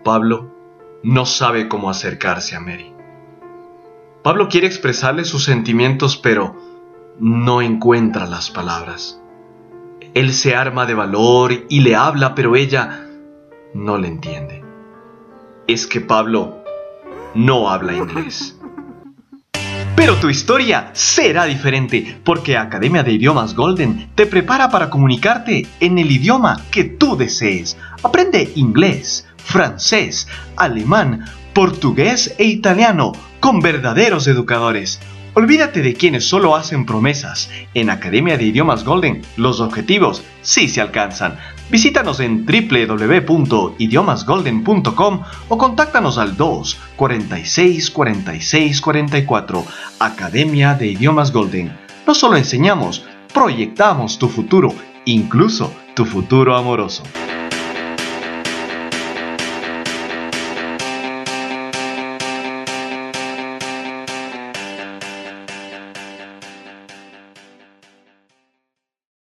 Pablo no sabe cómo acercarse a Mary. Pablo quiere expresarle sus sentimientos, pero no encuentra las palabras. Él se arma de valor y le habla, pero ella no le entiende. Es que Pablo no habla inglés. Pero tu historia será diferente, porque Academia de Idiomas Golden te prepara para comunicarte en el idioma que tú desees. Aprende inglés, francés, alemán, portugués e italiano con verdaderos educadores. Olvídate de quienes solo hacen promesas. En Academia de Idiomas Golden, los objetivos sí se alcanzan. Visítanos en www.idiomasgolden.com o contáctanos al 2 46 46 44. Academia de Idiomas Golden. No solo enseñamos, proyectamos tu futuro, incluso tu futuro amoroso.